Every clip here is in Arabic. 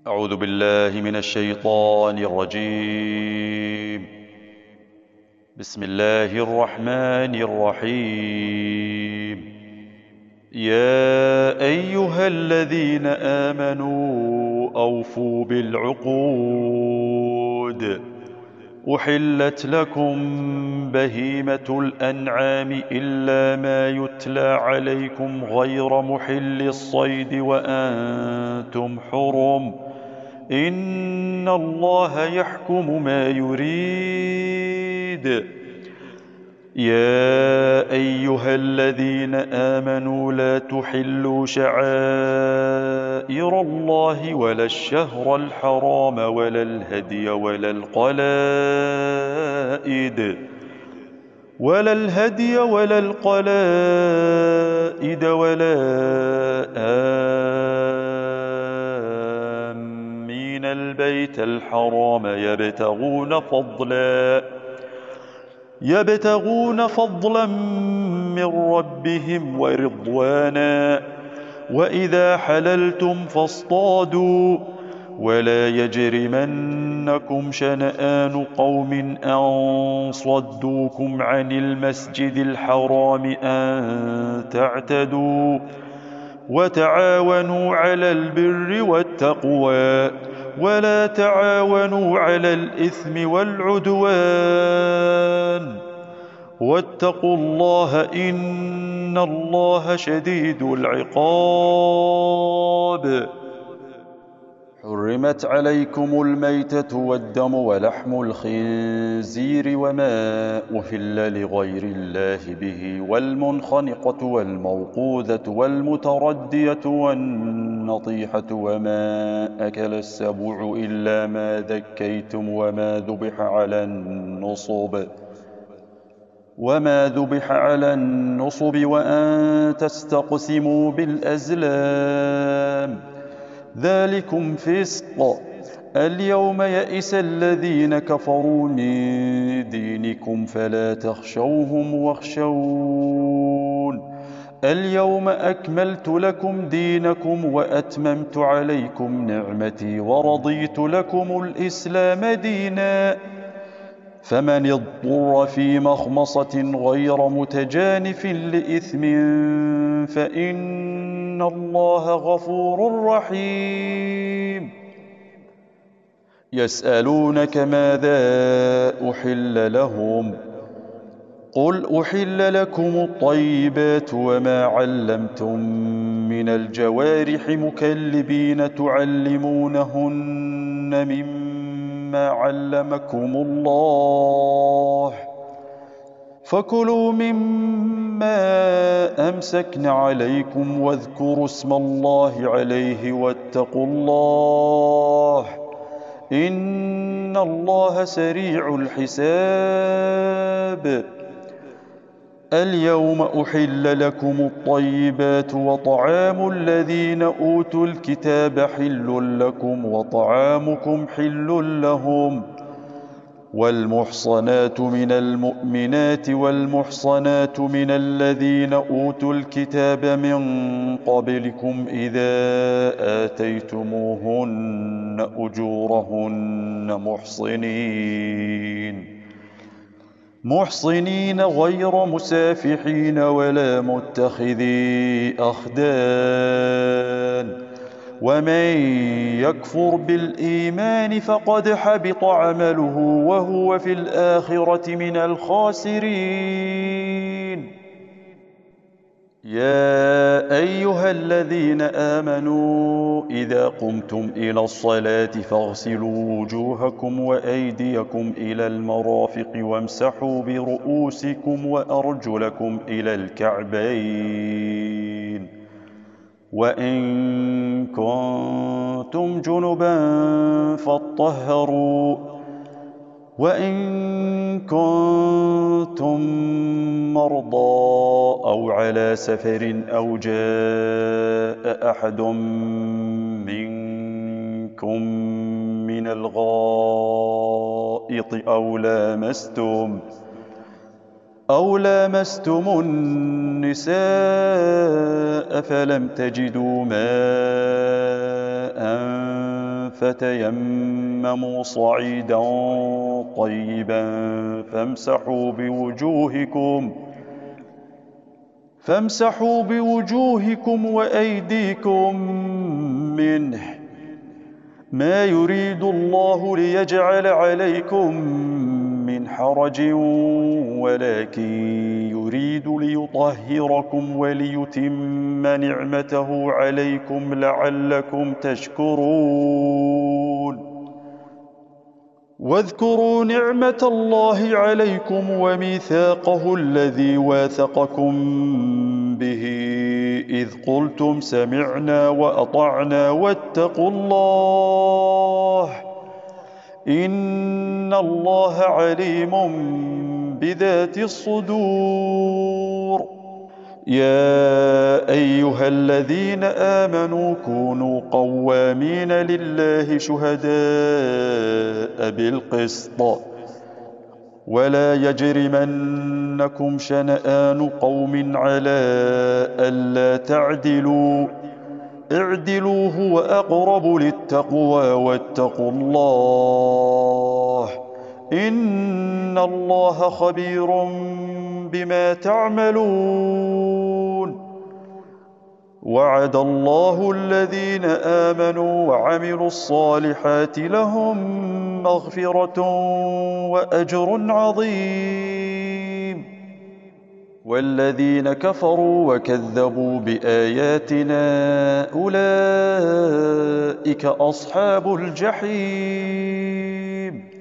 أعوذ بالله من الشيطان الرجيم. بسم الله الرحمن الرحيم. يا أيها الذين آمنوا أوفوا بالعقود. أحلت لكم بهيمة الأنعام إلا ما يتلى عليكم غير محل الصيد وأنتم حرم. إن الله يحكم ما يريد. يا أيها الذين آمنوا لا تحلوا شعائر الله ولا الشهر الحرام ولا الهدي ولا القلائد ولا آمين البيت الحرام يبتغون فضلا من ربهم ورضوانا. وإذا حللتم فاصطادوا ولا يجرمنكم شنآن قوم أن صدوكم عن المسجد الحرام أن تعتدوا. وتعاونوا على البر والتقوى ولا تعاونوا على الإثم والعدوان. واتقوا الله إن الله شديد العقاب. حرمت عليكم الميتة والدم ولحم الخنزير وما أهل لغير الله به والمنخنقة والموقوذة والمتردية والنطيحة وما أكل السبع إلا ما ذكيتم وما ذبح على النصب وأن تستقسموا بالأزلام ذلكم فسق. اليوم يئس الذين كفروا من دينكم فلا تخشوهم واخشون. اليوم أكملت لكم دينكم وأتممت عليكم نعمتي ورضيت لكم الإسلام دينا. فمن اضطر في مخمصة غير متجانف لإثم فإن الله غفور رحيم. يسألونك ماذا أحل لهم قل أحل لكم الطيبات وما علمتم من الجوارح مكلبين تعلمونهن مما علمكم الله فكلوا مما أمسكن عليكم واذكروا اسم الله عليه واتقوا الله إن الله سريع الحساب. اليوم أحل لكم الطيبات وطعام الذين أوتوا الكتاب حل لكم وطعامكم حل لهم. والمحصنات من المؤمنات والمحصنات من الذين أوتوا الكتاب من قبلكم إذا آتيتموهن أجورهن محصنين غير مسافحين ولا متخذي أخدان. ومن يكفر بالإيمان فقد حبط عمله وهو في الآخرة من الخاسرين. يا أيها الذين آمنوا إذا قمتم إلى الصلاة فاغسلوا وجوهكم وأيديكم إلى المرافق وامسحوا برؤوسكم وأرجلكم إلى الكعبين وإن كنتم جنبا فاطهروا وإن كنتم مرضى أو على سفر أو جاء أحد منكم من الغائط أو لامستم النساء فلم تجدوا ماء فتيمموا صعيدا طيبا فامسحوا بوجوهكم وأيديكم منه، ما يريد الله ليجعل عليكم من حرج ولكن يريد ليطهركم وليتم نعمته عليكم لعلكم تشكرون. واذكروا نعمة الله عليكم وميثاقه الذي واثقكم به إذ قلتم سمعنا وأطعنا واتقوا الله إن الله عليم بذات الصدور. يا أيها الذين آمنوا كونوا قوامين لله شهداء بالقسط ولا يجرمنكم شنآن قوم على ألا تعدلوا، اعدلوا هو أقرب للتقوى واتقوا الله إن الله خبير بما تعملون. وعد الله الذين آمنوا وعملوا الصالحات لهم مغفرة وأجر عظيم، والذين كفروا وكذبوا بآياتنا أولئك أصحاب الجحيم.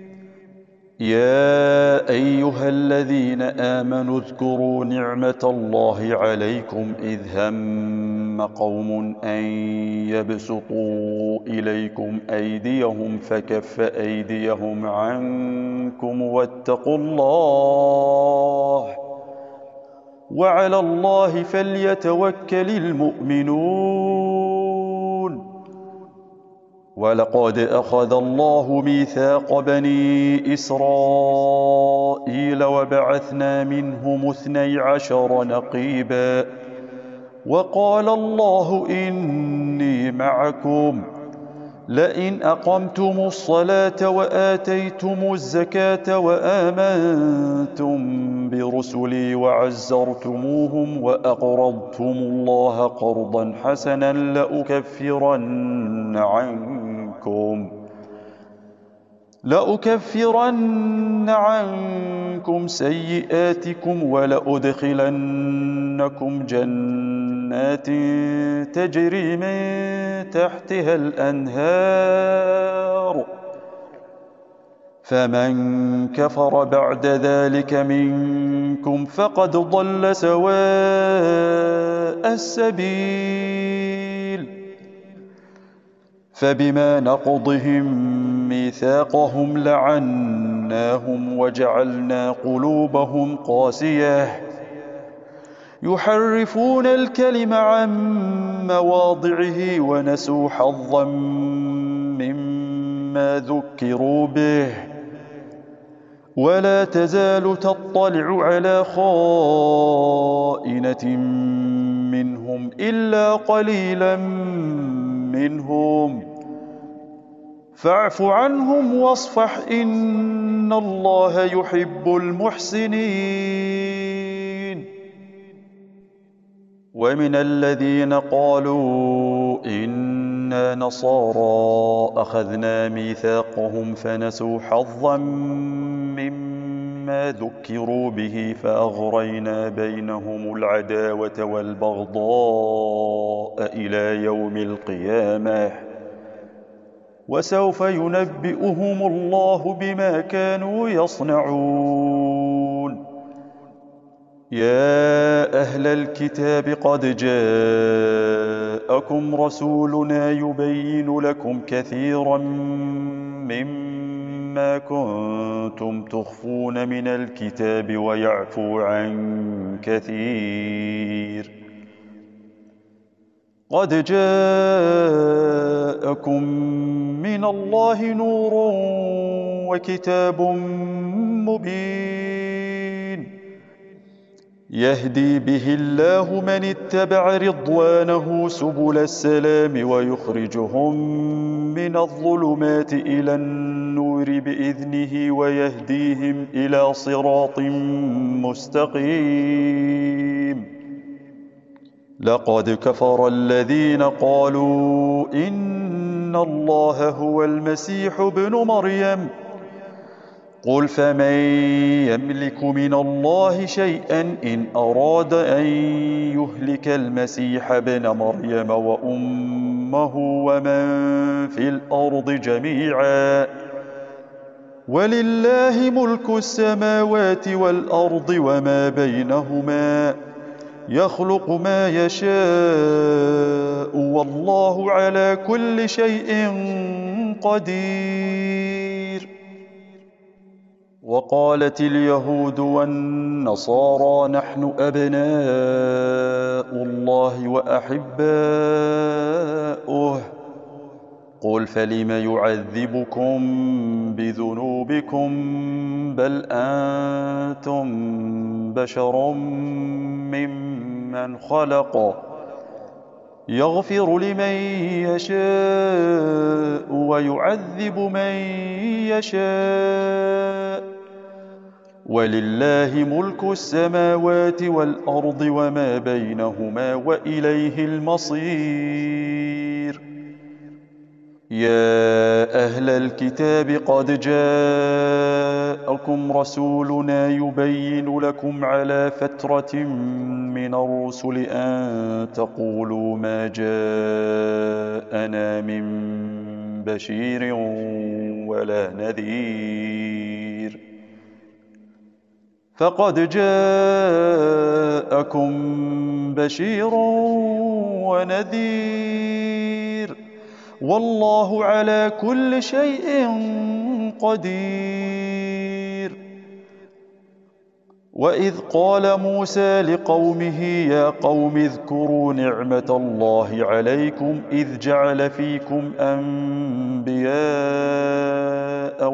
يا أيها الذين آمنوا اذكروا نعمة الله عليكم إذ هم قوم أن يبسطوا إليكم أيديهم فكف أيديهم عنكم واتقوا الله وعلى الله فليتوكل المؤمنون. ولقد أخذ الله ميثاق بني إسرائيل وبعثنا منهم 12 نقيبا وقال الله إني معكم لئن أقمتم الصلاة وآتيتم الزكاة وآمنتم برسلي وعزرتموهم وأقرضتم الله قرضا حسنا لأكفرن عنكم سيئاتكم ولأدخلنكم جنات تجري من تحتها الأنهار، فمن كفر بعد ذلك منكم فقد ضل سواء السبيل. فبما نقضهم ميثاقهم لعناهم وجعلنا قلوبهم قاسية يحرفون الكلم عن مواضعه ونسوا حظا مما ذكروا به، ولا تزال تطلع على خائنة منهم إلا قليلا منهم، فاعف عنهم واصفح إن الله يحب المحسنين. ومن الذين قالوا إنا نصارى أخذنا ميثاقهم فنسوا حظا مما ذكروا به فأغرينا بينهم العداوة والبغضاء إلى يوم القيامة وسوف ينبئهم الله بما كانوا يصنعون. يا أهل الكتاب قد جاءكم رسولنا يبين لكم كثيرا مما كنتم تخفون من الكتاب ويعفو عن كثير، قد جاءكم من الله نور وكتاب مبين. يهدي به الله من اتبع رضوانه سبل السلام ويخرجهم من الظلمات إلى النور بإذنه ويهديهم إلى صراط مستقيم. لقد كفر الذين قالوا إن الله هو المسيح ابن مريم قل فمن يملك من الله شيئا إن أراد أن يهلك المسيح ابن مريم وأمه ومن في الأرض جميعا ولله ملك السماوات والأرض وما بينهما يخلق ما يشاء والله على كل شيء قدير. وقالت اليهود والنصارى نحن أبناء الله وأحباؤه قل فلم يعذبكم بذنوبكم بل أنتم بشر ممن خلق يغفر لمن يشاء ويعذب من يشاء ولله ملك السماوات والأرض وما بينهما وإليه المصير. يا أهل الكتاب قد جاءكم رسولنا يبين لكم على فترة من الرسل أن تقولوا ما جاءنا من بشير ولا نذير فقد جاءكم بشير ونذير والله على كل شيء قدير. وإذ قال موسى لقومه يا قوم اذكروا نعمة الله عليكم إذ جعل فيكم أنبياء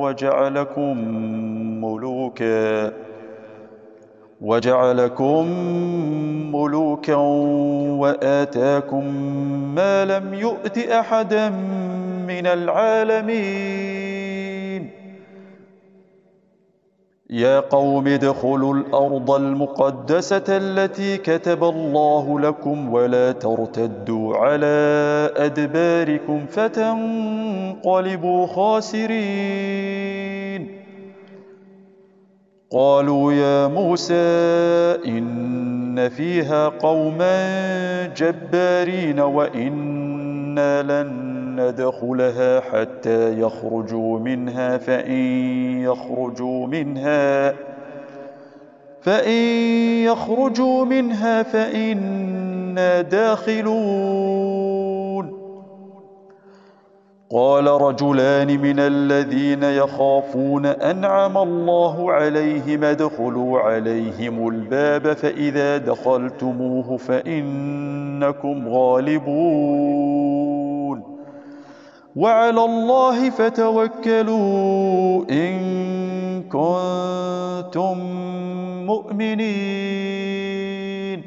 وجعلكم ملوكا وآتاكم ما لم يؤت أحدا من العالمين. يا قوم ادخلوا الأرض المقدسة التي كتب الله لكم ولا ترتدوا على أدباركم فتنقلبوا خاسرين. قالوا يا موسى إن فيها قوما جبارين وإنا لن ندخلها حتى يخرجوا منها فإن يخرجوا منها فإنا داخلون. قال رجلان من الذين يخافون أنعم الله عليهم ادخلوا عليهم الباب فإذا دخلتموه فإنكم غالبون وعلى الله فتوكلوا إن كنتم مؤمنين.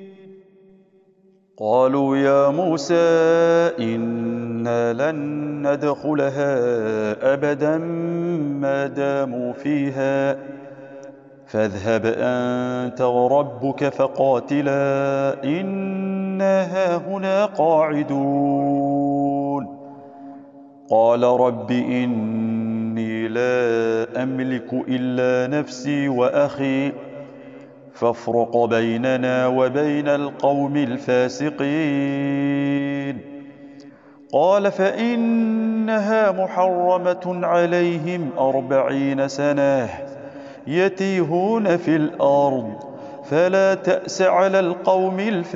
قالوا يا موسى إنا لن ندخلها أبدا ما داموا فيها فاذهب أنت وربك فقاتلا إنا هاهنا قاعدون. قال رب إني لا أملك إلا نفسي وأخي فافرق بيننا وبين القوم الفاسقين. قال فإنها محرمة عليهم 40 سنة يتيهون في الأرض فلا تأس على القوم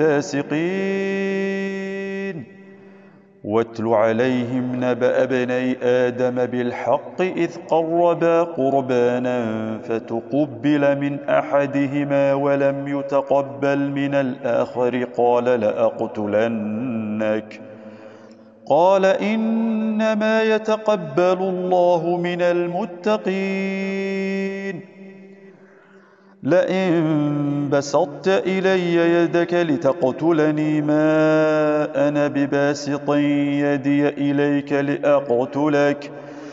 الفاسقين. واتل عليهم نبأ ابني آدم بالحق إذ قربا قربانا فتقبل من أحدهما ولم يتقبل من الآخر قال لأقتلنك قال إنما يتقبل الله من المتقين. لئن بسطت إلي يدك لتقتلني ما أنا بباسط يدي إليك لأقتلك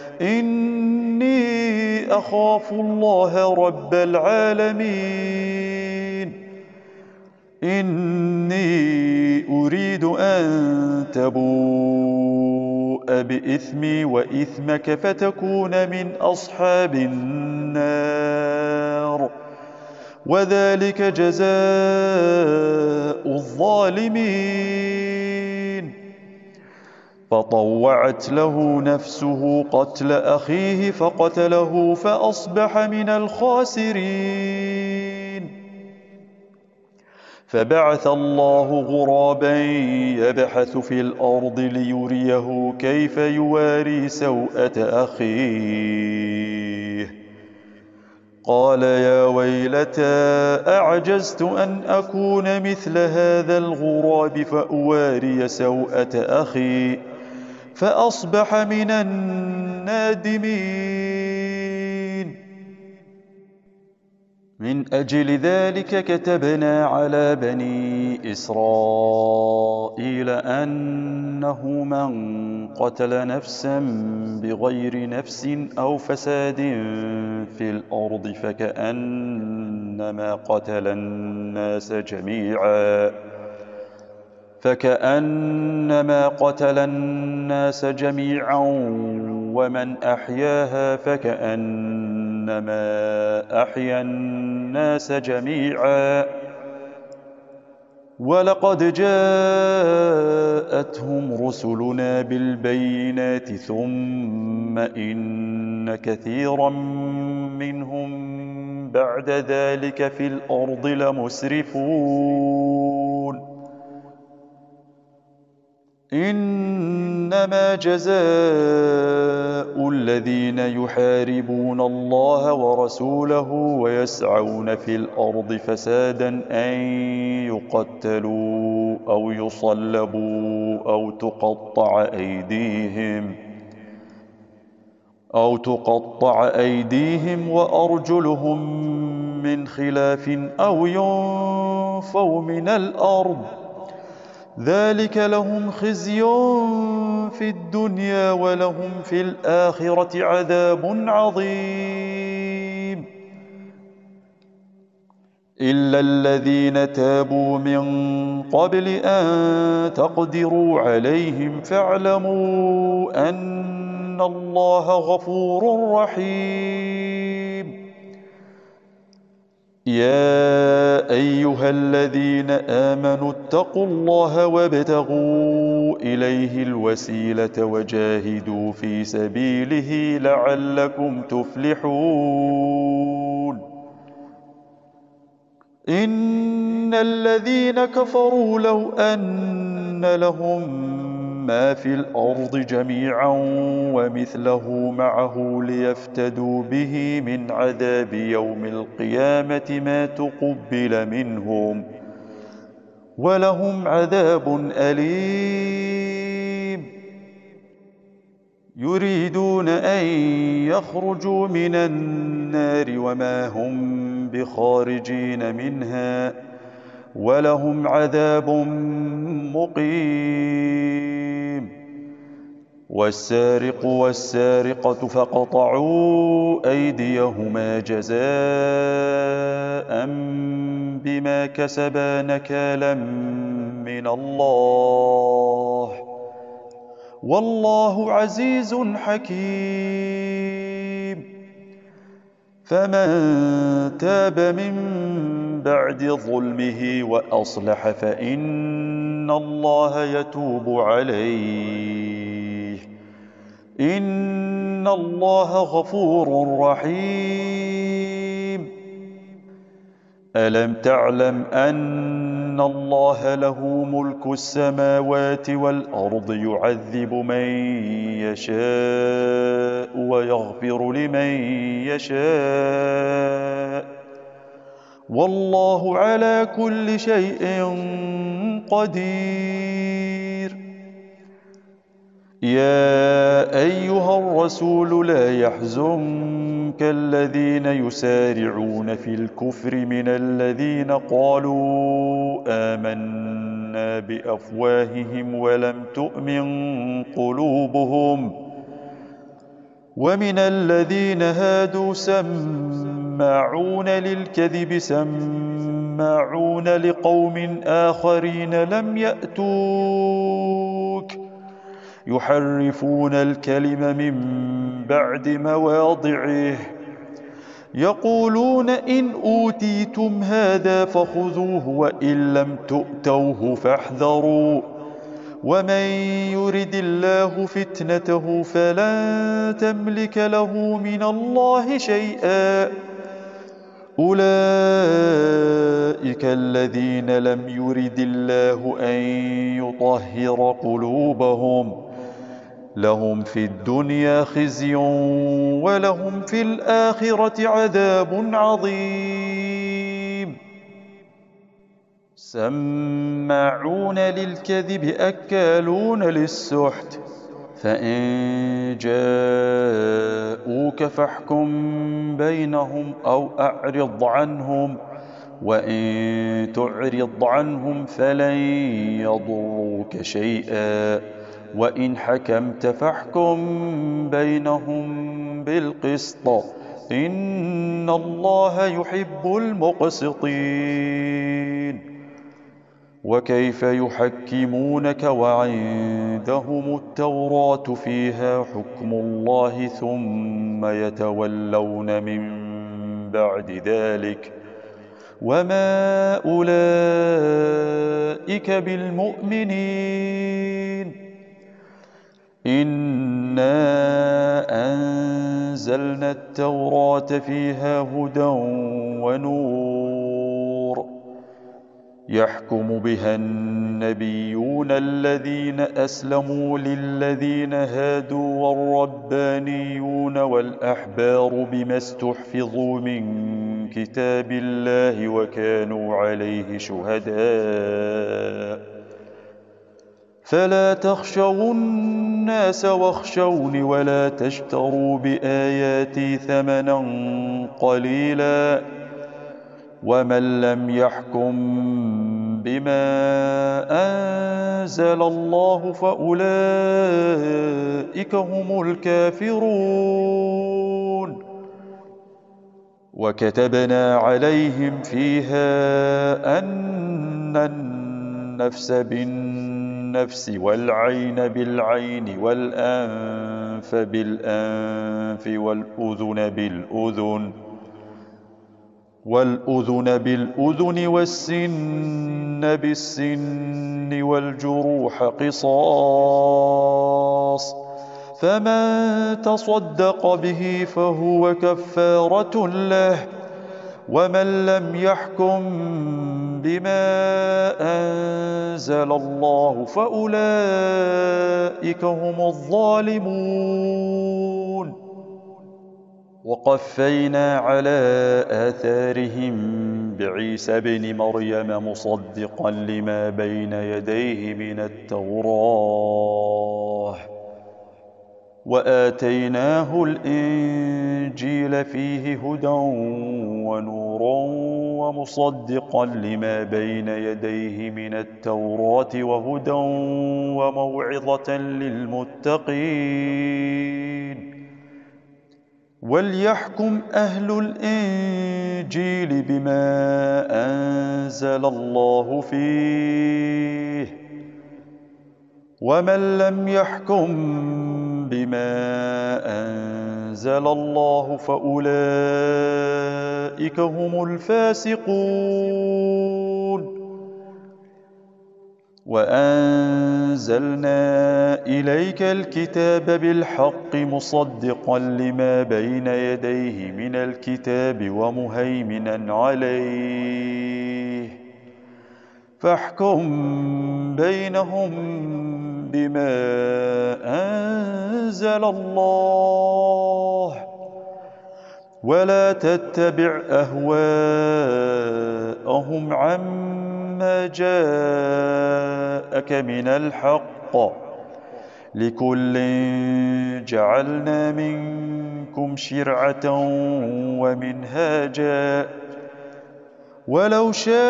إني أخاف الله رب العالمين إني أريد أن تبوء بإثمي وإثمك فتكون من أصحاب النار وذلك جزاء الظالمين فطوعت له نفسه قتل أخيه فقتله فأصبح من الخاسرين فبعث الله غرابا يبحث في الأرض ليريه كيف يواري سوءة أخيه قال يا ويلتى أعجزت أن أكون مثل هذا الغراب فأواري سوءة أخي فأصبح من النادمين من أجل ذلك كتبنا على بني إسرائيل أنه من قتل نفسا بغير نفس أو فساد في الأرض فكأنما قتل الناس جميعا ومن أحياها فكأنما أحيا الناس جميعا ولقد جاءتهم رسلنا بالبينات ثم إن كثيرا منهم بعد ذلك في الأرض لمسرفون إنما جزاء الذين يحاربون الله ورسوله ويسعون في الأرض فسادا أن يقتلوا أو يصلبوا أو تقطع أيديهم وأرجلهم من خلاف أو ينفوا من الأرض ذلك لهم خزي في الدنيا ولهم في الآخرة عذاب عظيم إلا الذين تابوا من قبل أن تقدروا عليهم فاعلموا أن الله غفور رحيم يا أيها الذين آمنوا اتقوا الله وابتغوا إليه الوسيلة وجاهدوا في سبيله لعلكم تفلحون إن الذين كفروا لو أن لهم ما في الأرض جميعا ومثله معه ليفتدوا به من عذاب يوم القيامة ما تقبل منهم ولهم عذاب أليم يريدون أن يخرجوا من النار وما هم بخارجين منها ولهم عذاب مقيم والسارق والسارقة فاقطعوا أيديهما جزاء بما كسبا نكالا من الله والله عزيز حكيم فمن تاب من بعد ظلمه وأصلح فإن الله يتوب عليه إن الله غفور رحيم ألم تعلم أن الله له ملك السماوات والأرض يعذب من يشاء ويغفر لمن يشاء والله على كل شيء قدير يا أيها الرسول لا يحزنك كالذين يسارعون في الكفر من الذين قالوا آمنا بأفواههم ولم تؤمن قلوبهم ومن الذين هادوا سماعون للكذب سماعون لقوم آخرين لم يأتوك يحرفون الكلم من بعد مواضعه يقولون إن أوتيتم هذا فخذوه وإن لم تؤتوه فاحذروا ومن يرد الله فتنته فلن تملك له من الله شيئا أولئك الذين لم يرد الله أن يطهر قلوبهم لهم في الدنيا خزي ولهم في الآخرة عذاب عظيم سماعون للكذب أكالون للسحت فإن جاءوك فاحكم بينهم أو أعرض عنهم وإن تعرض عنهم فلن يضروك شيئا وإن حكمت فاحكم بينهم بالقسط إن الله يحب المقسطين وكيف يحكمونك وعندهم التوراة فيها حكم الله ثم يتولون من بعد ذلك وما أولئك بالمؤمنين إنا أنزلنا التوراة فيها هدى ونور يحكم بها النبيون الذين أسلموا للذين هادوا والربانيون والأحبار بما استحفظوا من كتاب الله وكانوا عليه شهداء فلا تخشوا الناس واخشوني ولا تشتروا بآياتي ثمنا قليلا ومن لم يحكم بما أنزل الله فأولئك هم الكافرون وكتبنا عليهم فيها أن النفس بالنفس والعين بالعين والأنف بالأنف والأذن بالأذن والسن بالسن والجروح قصاص فمن تصدق به فهو كفارة له ومن لم يحكم بما أنزل الله فأولئك هم الظالمون وقفينا على آثارهم بعيسى ابن مريم مصدقا لما بين يديه من التوراة وآتيناه الإنجيل فيه هدى ونورا ومصدقا لما بين يديه من التوراة وهدى وموعظة للمتقين وليحكم أهل الإنجيل بما أنزل الله فيه ومن لم يحكم بما أنزل الله فأولئك هم الفاسقون وأنزلنا إليك الكتاب بالحق مصدقا لما بين يديه من الكتاب ومهيمنا عليه فاحكم بينهم بما أنزل الله ولا تتبع أهواءهم عما جاءك من الحق لكل جعلنا منكم شرعة ومنهاجا ولو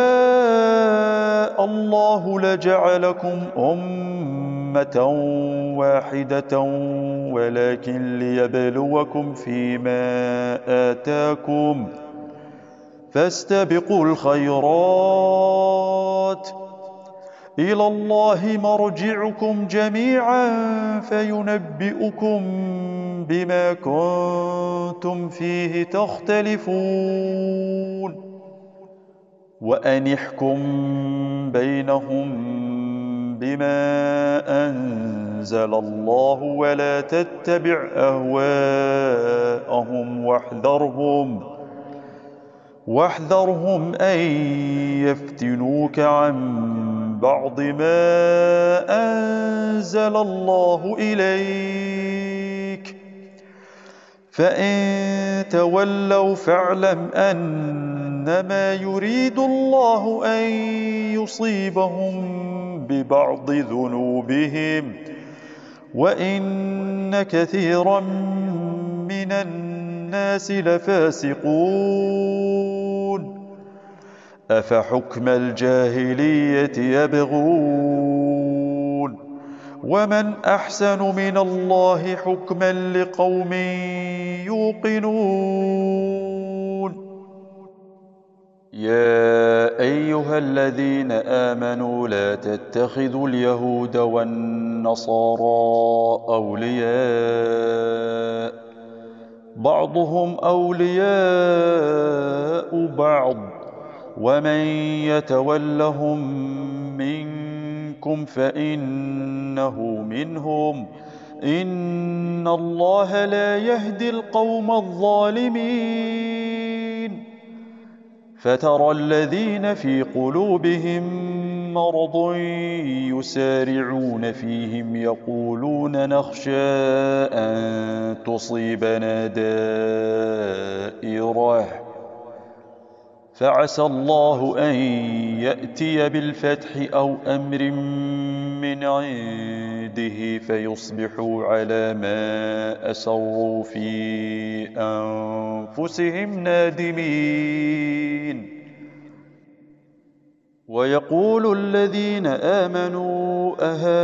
شاء الله لجعلكم أمة واحدة ولكن ليبلوكم فيما آتاكم فاستبقوا الخيرات إلى الله مرجعكم جميعا فينبئكم بما كنتم فيه تختلفون وأن احكم بينهم بما أنزل الله ولا تتبع أهواءهم واحذرهم أن يفتنوك عن بعض ما أنزل الله إليك فإن تولوا فاعلم أنما يريد الله أن يصيبهم ببعض ذنوبهم وإن كثيرا من الناس لفاسقون أفحكم الجاهلية يبغون ومن أحسن من الله حكما لقوم يوقنون يا أيها الذين آمنوا لا تتخذوا اليهود والنصارى أولياء بعضهم أولياء بعض ومن يتولهم منكم فإنه منهم إن الله لا يهدي القوم الظالمين فترى الذين في قلوبهم مرض يسارعون فيهم يقولون نخشى أن تصيبنا دائرة فعسى الله أن يأتي بالفتح أو أمر من عنده فيصبحوا على ما أسروا في أنفسهم نادمين ويقول الذين آمنوا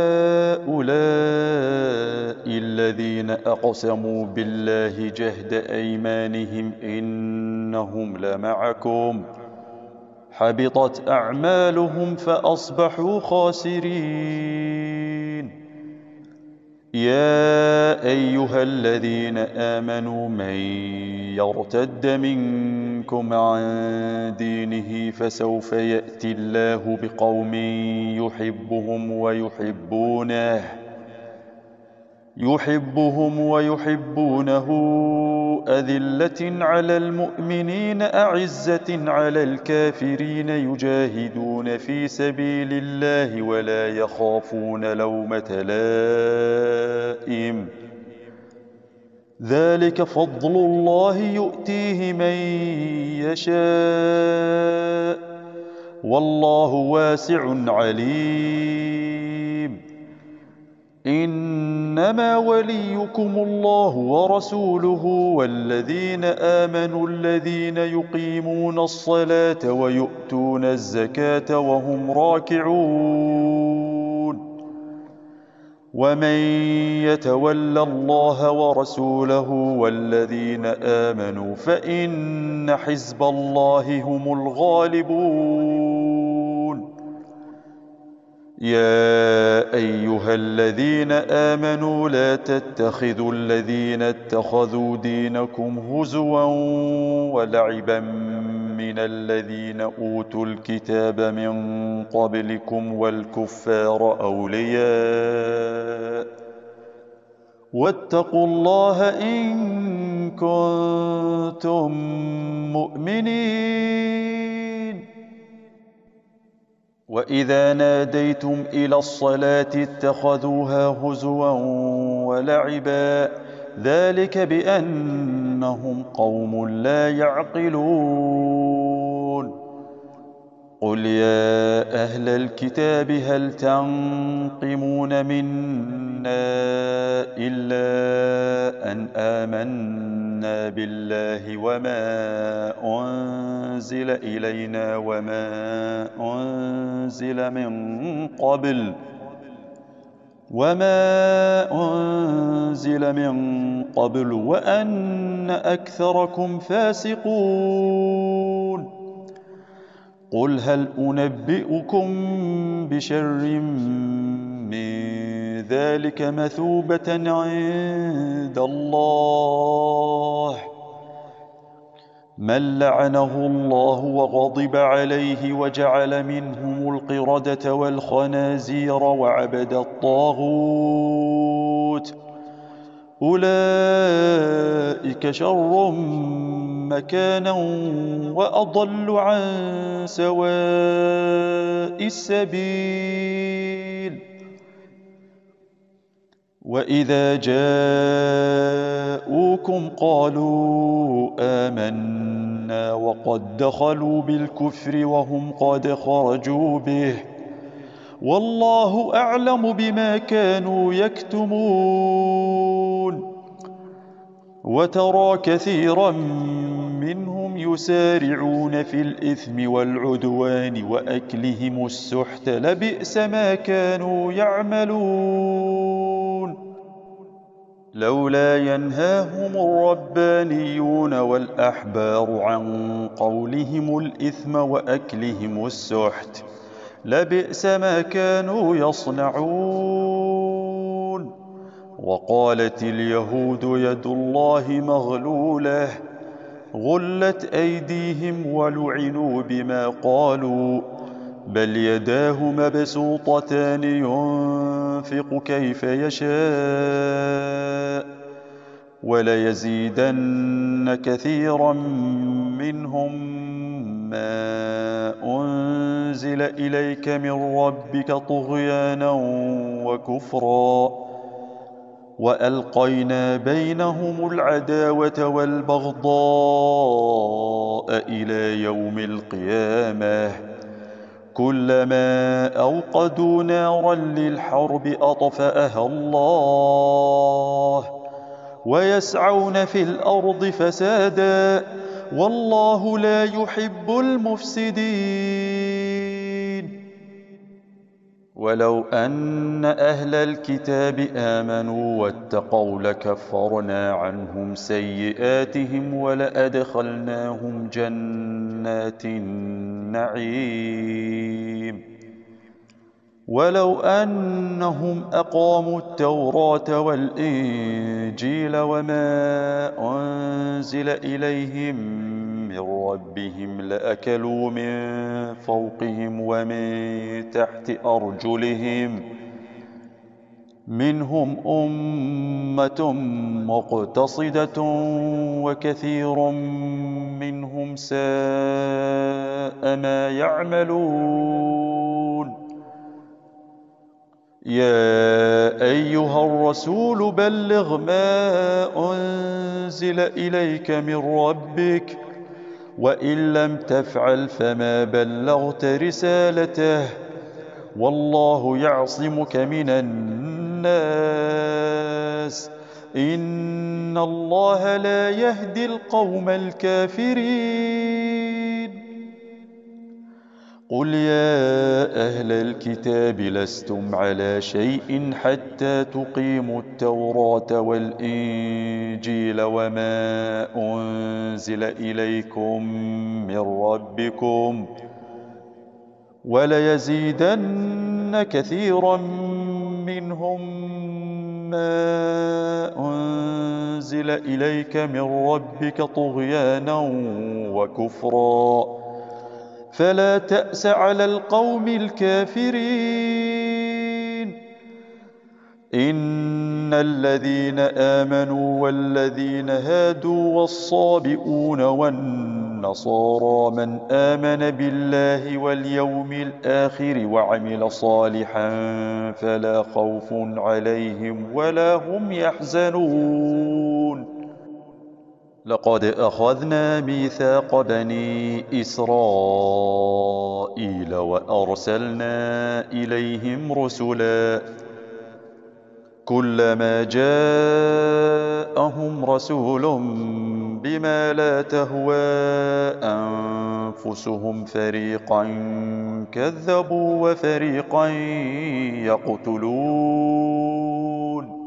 أهؤلاء الذين أقسموا بالله جهد أيمانهم إنهم لمعكم حبطت أعمالهم فأصبحوا خاسرين يا أيها الذين آمنوا من يرتد منكم عن دينه فسوف يأتي الله بقوم يحبهم ويحبونه أذلة على المؤمنين أعزة على الكافرين يجاهدون في سبيل الله ولا يخافون لومة لائم ذلك فضل الله يؤتيه من يشاء والله واسع عليم إنما وليكم الله ورسوله والذين آمنوا الذين يقيمون الصلاة ويؤتون الزكاة وهم راكعون ومن يتول الله ورسوله والذين آمنوا فإن حزب الله هم الغالبون يا أيها الذين آمنوا لا تتخذوا الذين اتخذوا دينكم هزوا ولعبا من الذين أوتوا الكتاب من قبلكم والكفار أولياء واتقوا الله إن كنتم مؤمنين وإذا ناديتم إلى الصلاة اتخذوها هزوا ولعبا ذلك بأنهم قوم لا يعقلون قل يا أهل الكتاب هل تنقمون منا إلا أن آمنا بالله أنزل إلينا وما أنزل من قبل وأن أكثركم فاسقون قل هل أنبئكم بشر من ذلك مثوبة عند الله من لعنه الله وغضب عليه وجعل منهم القردة والخنازير وعبد الطاغوت أولئك شر مكانا وأضل عن سواء السبيل وإذا جاءوكم قالوا آمنا وقد دخلوا بالكفر وهم قد خرجوا به والله أعلم بما كانوا يكتمون وترى كثيرا منهم يسارعون في الإثم والعدوان وأكلهم السحت لبئس ما كانوا يعملون لولا ينهاهم الربانيون والأحبار عن قولهم الإثم وأكلهم السحت لبئس ما كانوا يصنعون وقالت اليهود يد الله مغلولة غلت أيديهم ولعنوا بما قالوا بل يداه مبسوطتان ينفق كيف يشاء وليزيدن كثيرا منهم ما أنزل إليك من ربك طغيانا وكفرا وألقينا بينهم العداوة والبغضاء إلى يوم القيامة كلما أوقدوا نارا للحرب أطفأها الله ويسعون في الأرض فسادا والله لا يحب المفسدين ولو أن أهل الكتاب آمنوا واتقوا لكفرنا عنهم سيئاتهم ولأدخلناهم جنات النعيم ولو أنهم أقاموا التوراة والإنجيل وما أنزل إليهم من ربهم لأكلوا من فوقهم ومن تحت أرجلهم منهم أمة مقتصدة وكثير منهم ساء ما يعملون يا أيها الرسول بلغ ما أنزل إليك من ربك وإن لم تفعل فما بلغت رسالته والله يعصمك من الناس إن الله لا يهدي القوم الكافرين قل يا أهل الكتاب لستم على شيء حتى تقيموا التوراة والإنجيل وما أنزل إليكم من ربكم وليزيدن كثيرا منهم ما أنزل إليك من ربك طغيانا وكفرا فلا تأس على القوم الكافرين إن الذين آمنوا والذين هادوا والصابئون والنصارى من آمن بالله واليوم الآخر وعمل صالحا فلا خوف عليهم ولا هم يحزنون لقد أخذنا ميثاق بني إسرائيل وأرسلنا إليهم رسلا كلما جاءهم رسول بما لا تهوى أنفسهم فريقا كذبوا وفريقا يقتلون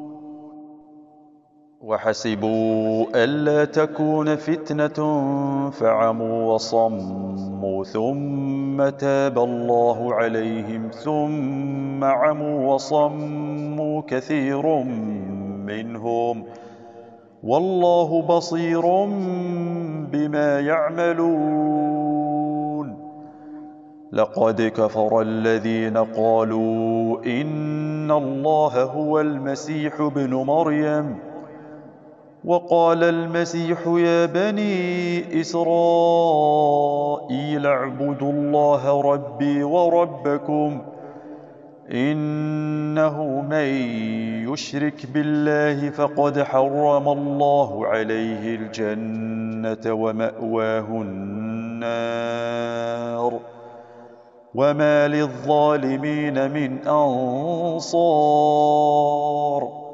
وحسبوا ألا تكون فتنة فعموا وصموا ثم تاب الله عليهم ثم عموا وصموا كثير منهم والله بصير بما يعملون لقد كفر الذين قالوا إن الله هو المسيح ابن مريم وقال المسيح يا بني إسرائيل اعبدوا الله ربي وربكم إنه من يشرك بالله فقد حرم الله عليه الجنة ومأواه النار وما للظالمين من أنصار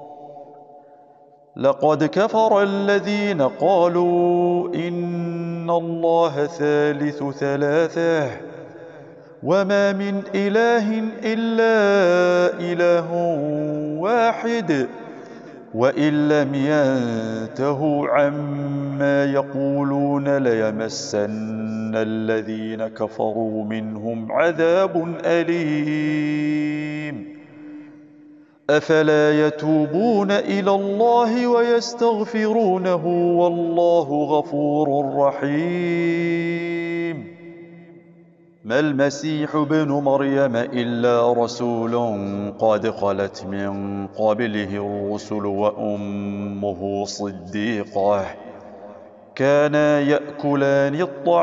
لقد كفر الذين قالوا إن الله ثالث ثلاثة وما من إله إلا إله واحد وإن لم ينتهوا عما يقولون ليمسن الذين كفروا منهم عذاب أليم أفلا يتوبون إلى الله ويستغفرونه والله غفور رحيم ما المسيح ابن مريم إلا رسول قد خلت من قبله الرسل وأمه صديقة كانا يأكلان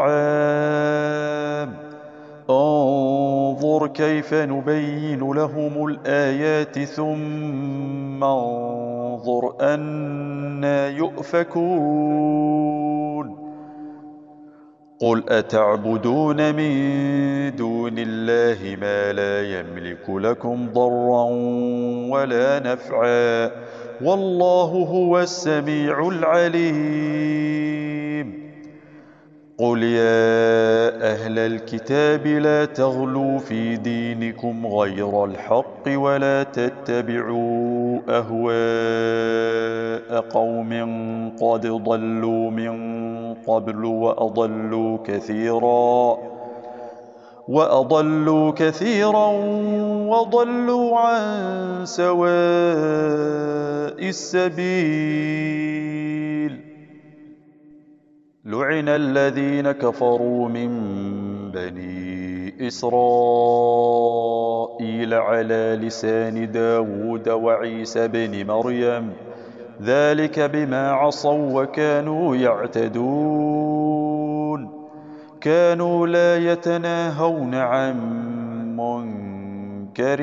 الطعام انظر كيف نبين لهم الآيات ثم انظر أنى يؤفكون قل أتعبدون من دون الله ما لا يملك لكم ضرا ولا نفعا والله هو السميع العليم قل يا أهل الكتاب لا تغلوا في دينكم غير الحق ولا تتبعوا أهواء قوم قد ضلوا من قبل وأضلوا كثيرا وضلوا عن سواء السبيل لعن الذين كفروا من بني إسرائيل على لسان داود وعيسى بن مريم ذلك بما عصوا وكانوا يعتدون كانوا لا يتناهون عن منكر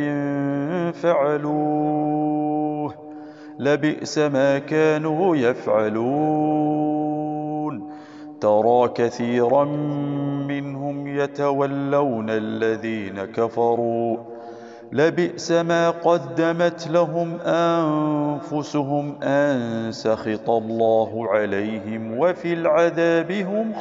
فعلوه لبئس ما كانوا يفعلون ترى كثيرا منهم يتولون الذين كفروا لبئس ما قدمت لهم أنفسهم أن سخط الله عليهم وفي العذاب هم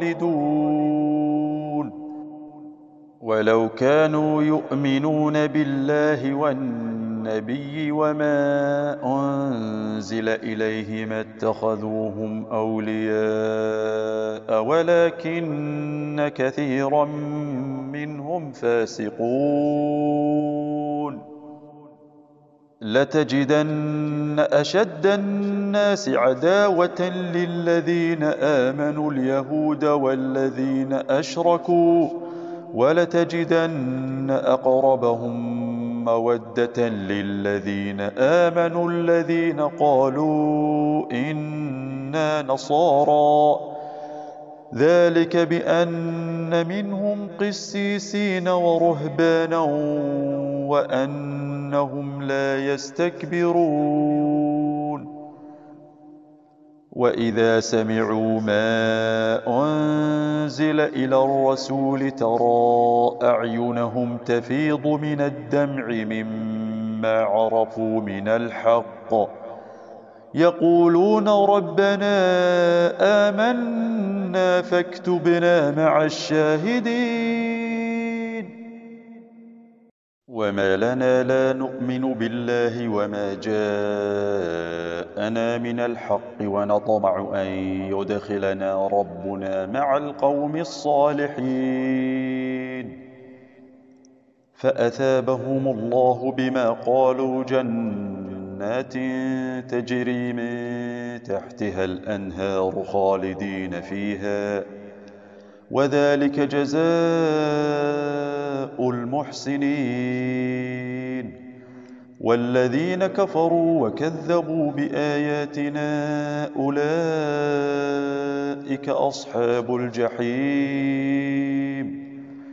خالدون ولو كانوا يؤمنون بالله والنبي وما أنزل إليه ما اتخذوهم أولياء ولكن كثيرا منهم فاسقون لتجدن أشد الناس عداوة للذين آمنوا اليهود والذين أشركوا ولتجدن أقربهم مودة للذين آمنوا الذين قالوا إنا نصارى ذلك بأن منهم قسيسين ورهبانا وأنهم لا يستكبرون وإذا سمعوا ما أنزل إلى الرسول ترى أعينهم تفيض من الدمع مما عرفوا من الحق يقولون ربنا آمنا فاكتبنا مع الشاهدين. وما لنا لا نؤمن بالله وما جاءنا من الحق ونطمع أن يدخلنا ربنا مع القوم الصالحين فأثابهم الله بما قالوا جنات تجري من تحتها الأنهار خالدين فيها وذلك جزاء المحسنين. والذين كفروا وكذبوا بآياتنا أولئك أصحاب الجحيم.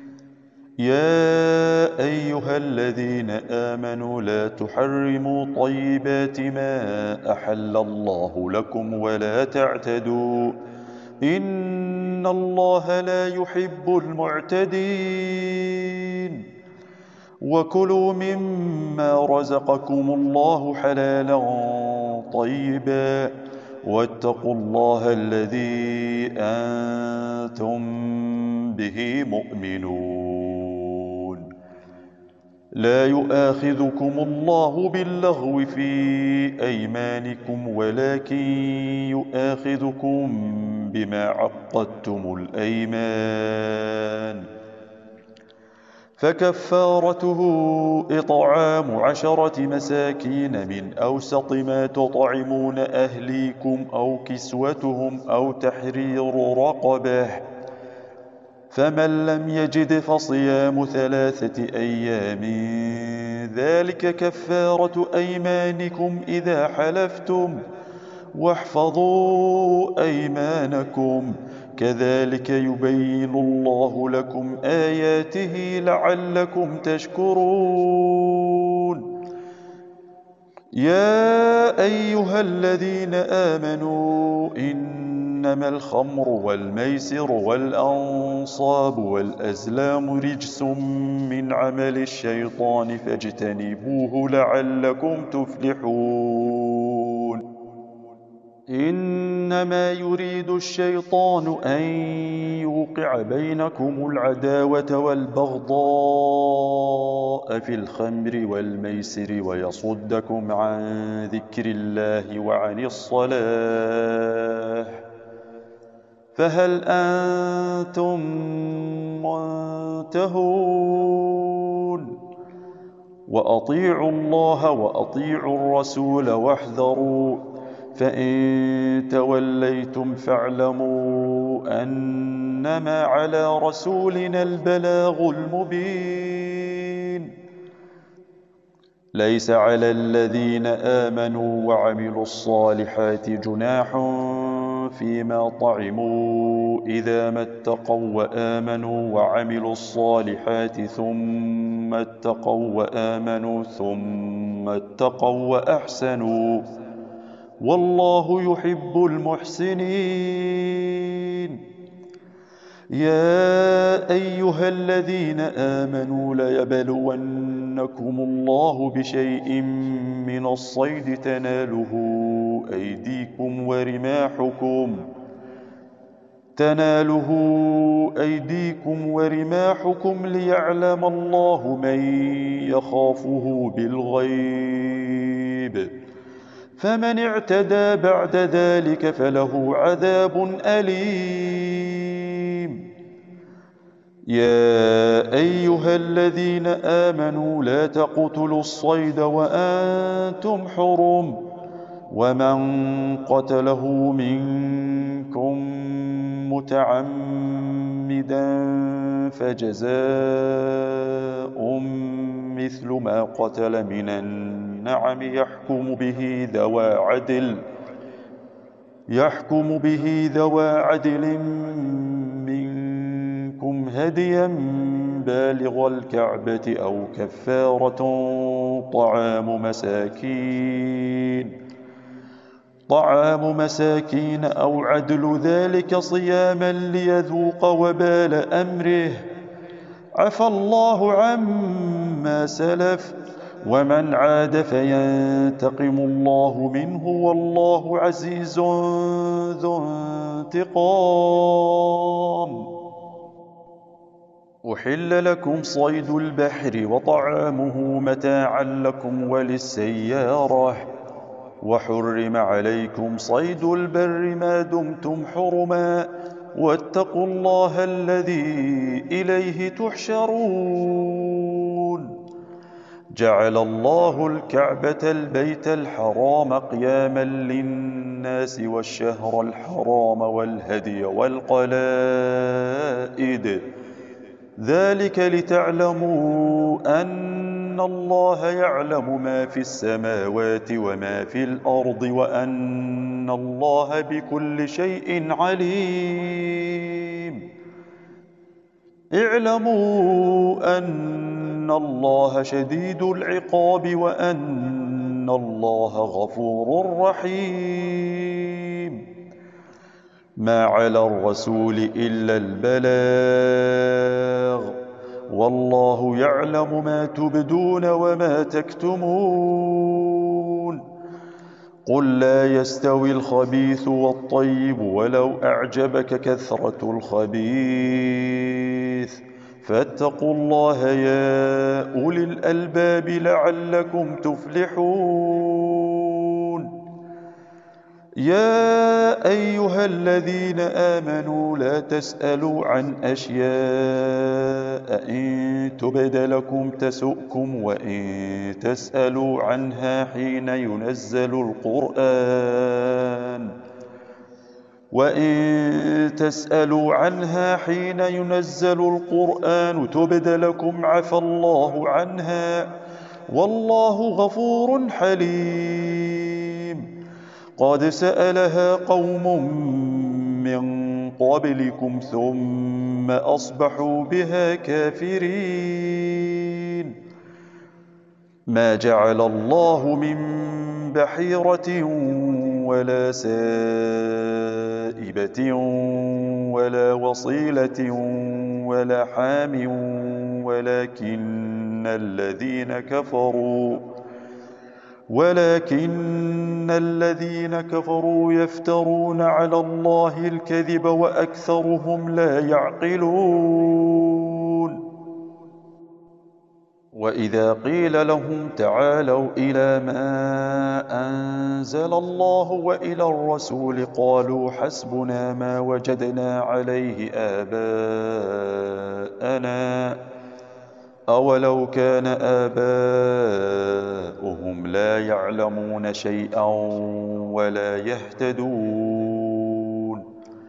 يا أيها الذين آمنوا لا تحرموا طيبات ما أحل الله لكم ولا تعتدوا إن الله لا يحب المعتدين. وكلوا مما رزقكم الله حلالا طيبا واتقوا الله الذي أنتم به مؤمنون. لا يؤاخذكم الله باللغو في أيمانكم ولكن يؤاخذكم بما عقدتم الأيمان فكفارته إطعام 10 مساكين من أوسط ما تطعمون أهليكم أو كسوتهم أو تحرير رقبة فمن لم يجد فصيام 3 أيام ذلك كفارة أيمانكم إذا حلفتم واحفظوا أيمانكم كذلك يبين الله لكم آياته لعلكم تشكرون. يا أيها الذين آمنوا إنما الخمر والميسر والأنصاب والأزلام رجس من عمل الشيطان فاجتنبوه لعلكم تفلحون. إنما يريد الشيطان أن يوقع بينكم العداوة والبغضاء في الخمر والميسر ويصدكم عن ذكر الله وعن الصلاة فهل أنتم منتهون؟ وأطيعوا الله وأطيعوا الرسول واحذروا فإن توليتم فاعلموا أنما على رسولنا البلاغ المبين. ليس على الذين آمنوا وعملوا الصالحات جناح فيما طعموا إذا ما اتقوا وآمنوا وعملوا الصالحات ثم اتقوا وآمنوا ثم اتقوا وأحسنوا والله يحب المحسنين. يا أيها الذين آمنوا ليبلونكم الله بشيء من الصيد تناله أيديكم ورماحكم ليعلم الله من يخافه بالغيب فمن اعتدى بعد ذلك فله عذاب أليم. يا أيها الذين آمنوا لا تقتلوا الصيد وأنتم حرم ومن قتله منكم متعمدا فجزاء مثل ما قتل من النعم يحكم به ذوى عدل منكم هديا بالغ الكعبة أو طعام مساكين أو عدل ذلك صياما ليذوق وبال أمره. عفى الله عما سلف، ومن عاد فينتقم الله منه، والله عزيز ذو انتقام. أحل لكم صيد البحر وطعامه متاعا لكم وللسيارة، وحرم عليكم صيد البر ما دمتم حرما، واتقوا الله الذي إليه تحشرون. جعل الله الكعبة البيت الحرام قياما للناس والشهر الحرام والهدي والقلائد، ذلك لتعلموا أن الله يعلم ما في السماوات وما في الأرض، وأن الله بكل شيء عليم. اعلموا أن الله شديد العقاب، وأن الله غفور رحيم. ما على الرسول إلا البلاغ، والله يعلم ما تبدون وما تكتمون. قل لا يستوي الخبيث والطيب ولو أعجبك كثرة الخبيث، فاتقوا الله يا أولي الألباب لعلكم تفلحون. يا أيها الذين آمنوا لا تسألوا عن أشياء إن تبد لكم تسؤكم، وإن تسألوا عنها حين ينزل القرآن تبد لكم عفى الله عنها، والله غفور حليم. قد سألها قوم من قبلكم ثم أصبحوا بها كافرين. ما جعل الله من بحيرة ولا سائبة ولا وصيلة ولا حام، ولكن الذين كفروا يفترون على الله الكذب، وأكثرهم لا يعقلون. وإذا قيل لهم تعالوا إلى ما أنزل الله وإلى الرسول قالوا حسبنا ما وجدنا عليه آباءنا، أولو كان آباؤهم لا يعلمون شيئا ولا يهتدون.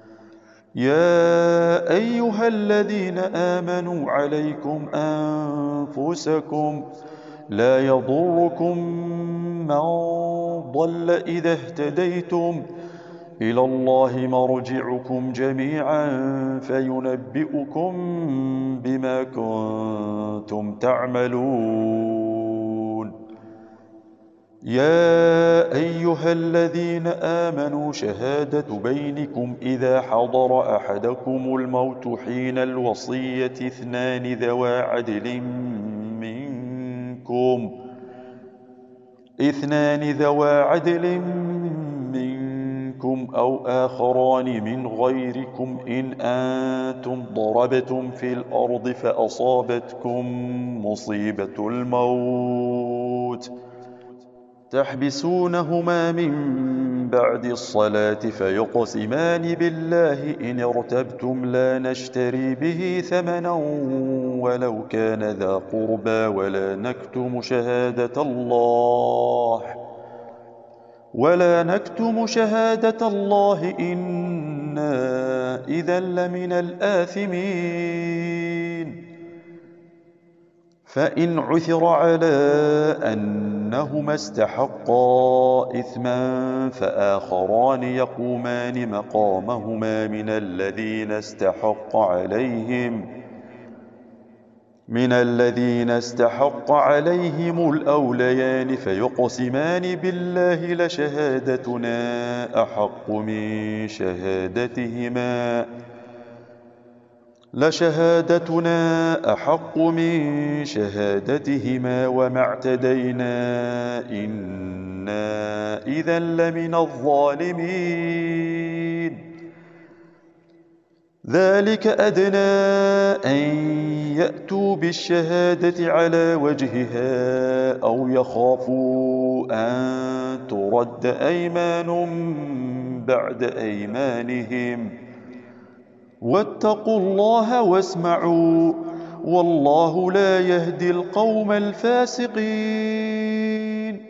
يا أيها الذين آمنوا عليكم أنفسكم، لا يضركم من ضل إذا اهتديتم، إلى الله مرجعكم جميعا فينبئكم بما كنتم تعملون. يا أيها الذين آمنوا شهادة بينكم إذا حضر أحدكم الموت حين الوصية اثنان ذوا عدل منكم أو آخران من غيركم إن أنتم ضربتم في الأرض فأصابتكم مصيبة الموت تحبسونهما من بعد الصلاة فيقسمان بالله إن ارتبتم لا نشتري به ثمنا ولو كان ذا قربى، ولا نكتم شهادة الله إنا إذا لمن الآثمين. فإن عثر على أنهما استحقا إثما فآخران يقومان مقامهما من من الذين استحق عليهم الأوليان فيقسمان بالله لشهادتنا أحق من شهادتهما وما اعتدينا إنا إذا لمن الظالمين ذلك أدنى أن يأتوا بالشهادة على وجهها أو يخافوا أن ترد أيمان بعد أيمانهم واتقوا الله واسمعوا والله لا يهدي القوم الفاسقين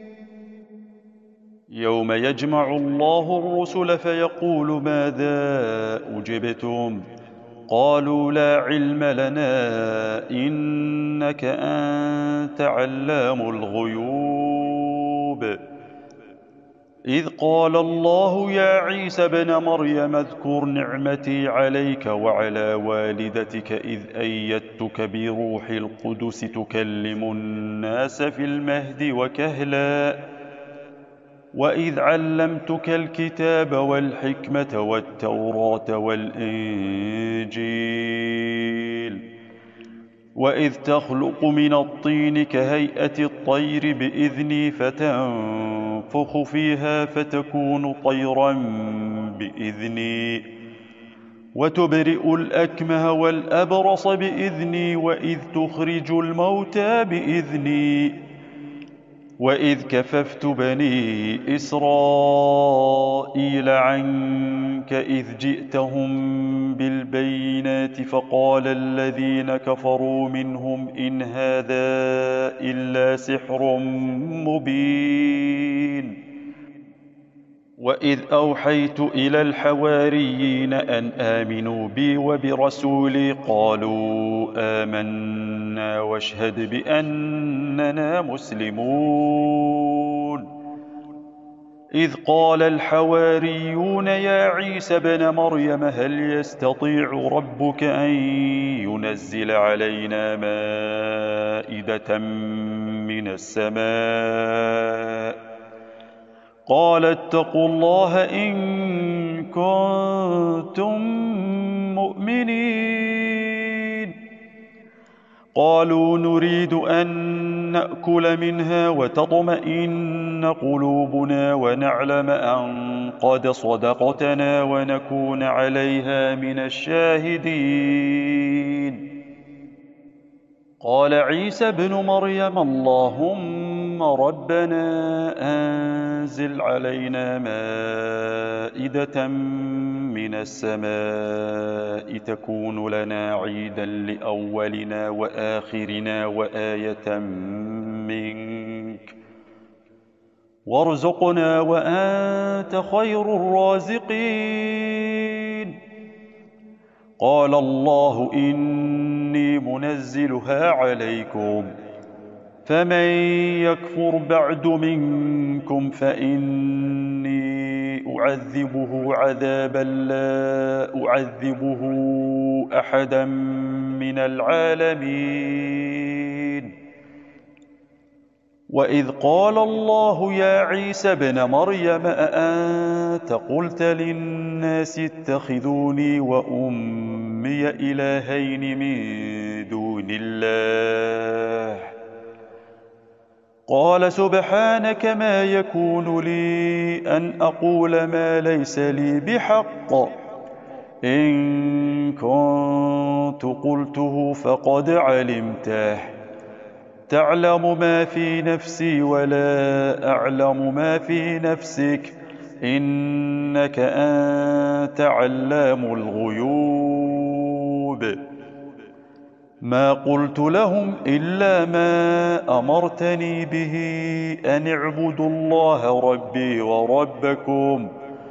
يوم يجمع الله الرسل فيقول ماذا أجبتم قالوا لا علم لنا إنك أنت علام الغيوب إذ قال الله يا عيسى ابن مريم اذكر نعمتي عليك وعلى والدتك إذ أيدتك بروح القدس تكلم الناس في المهد وكهلا وإذ علمتك الكتاب والحكمة والتوراة والإنجيل وإذ تخلق من الطين كهيئة الطير بإذني فتنفخ فيها فتكون طيرا بإذني وتبرئ الأكمه والأبرص بإذني وإذ تخرج الموتى بإذني وإذ كففت بني إسرائيل عنك إذ جئتهم بالبينات فقال الذين كفروا منهم إن هذا إلا سحر مبين وإذ أوحيت إلى الحواريين أن آمنوا بي وبرسولي قالوا آمنا واشهد بأننا مسلمون إذ قال الحواريون يا عيسى ابن مريم هل يستطيع ربك أن ينزل علينا مائدة من السماء قال اتقوا الله إن كنتم مؤمنين قالوا نريد أن نأكل منها وتطمئن قلوبنا ونعلم أن قد صدقتنا ونكون عليها من الشاهدين قال عيسى ابن مريم اللهم ربنا أنزل علينا مائدة من السماء تكون لنا عيدا لأولنا وآخرنا وآية منك وارزقنا وأنت خير الرازقين قال الله إني منزلها عليكم فمن يكفر بعد منكم فإني أعذبه عذابا لا أعذبه أحدا من العالمين وإذ قال الله يا عيسى ابن مريم أأنت قلت للناس اتخذوني وأمي إلهين من دون الله قال سبحانك ما يكون لي أن أقول ما ليس لي بحق إن كنت قلته فقد علمته تعلم ما في نفسي ولا أعلم ما في نفسك إنك أنت علام الغيوب ما قلت لهم إلا ما أمرتني به أن اعبدوا الله ربي وربكم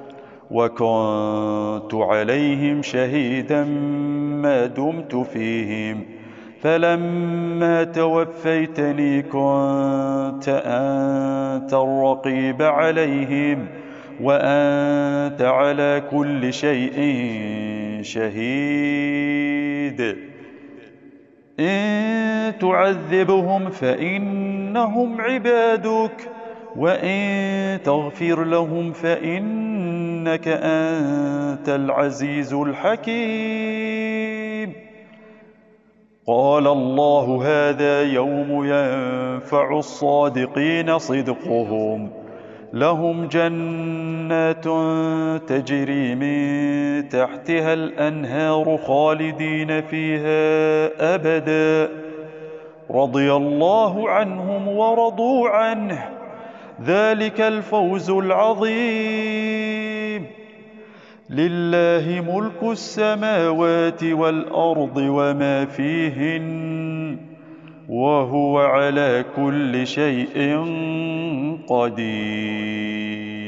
وكنت عليهم شهيدا ما دمت فيهم فلما توفيتني كنت أنت الرقيب عليهم وأنت على كل شيء شهيد إن تعذبهم فإنهم عبادك وإن تغفر لهم فإنك أنت العزيز الحكيم. قال الله هذا يوم ينفع الصادقين صدقهم، لهم جنات تجري من تحتها الأنهار خالدين فيها أبدا، رضي الله عنهم ورضوا عنه، ذلك الفوز العظيم. لله ملك السماوات والأرض وما فيهن، وهو على كل شيء قدير.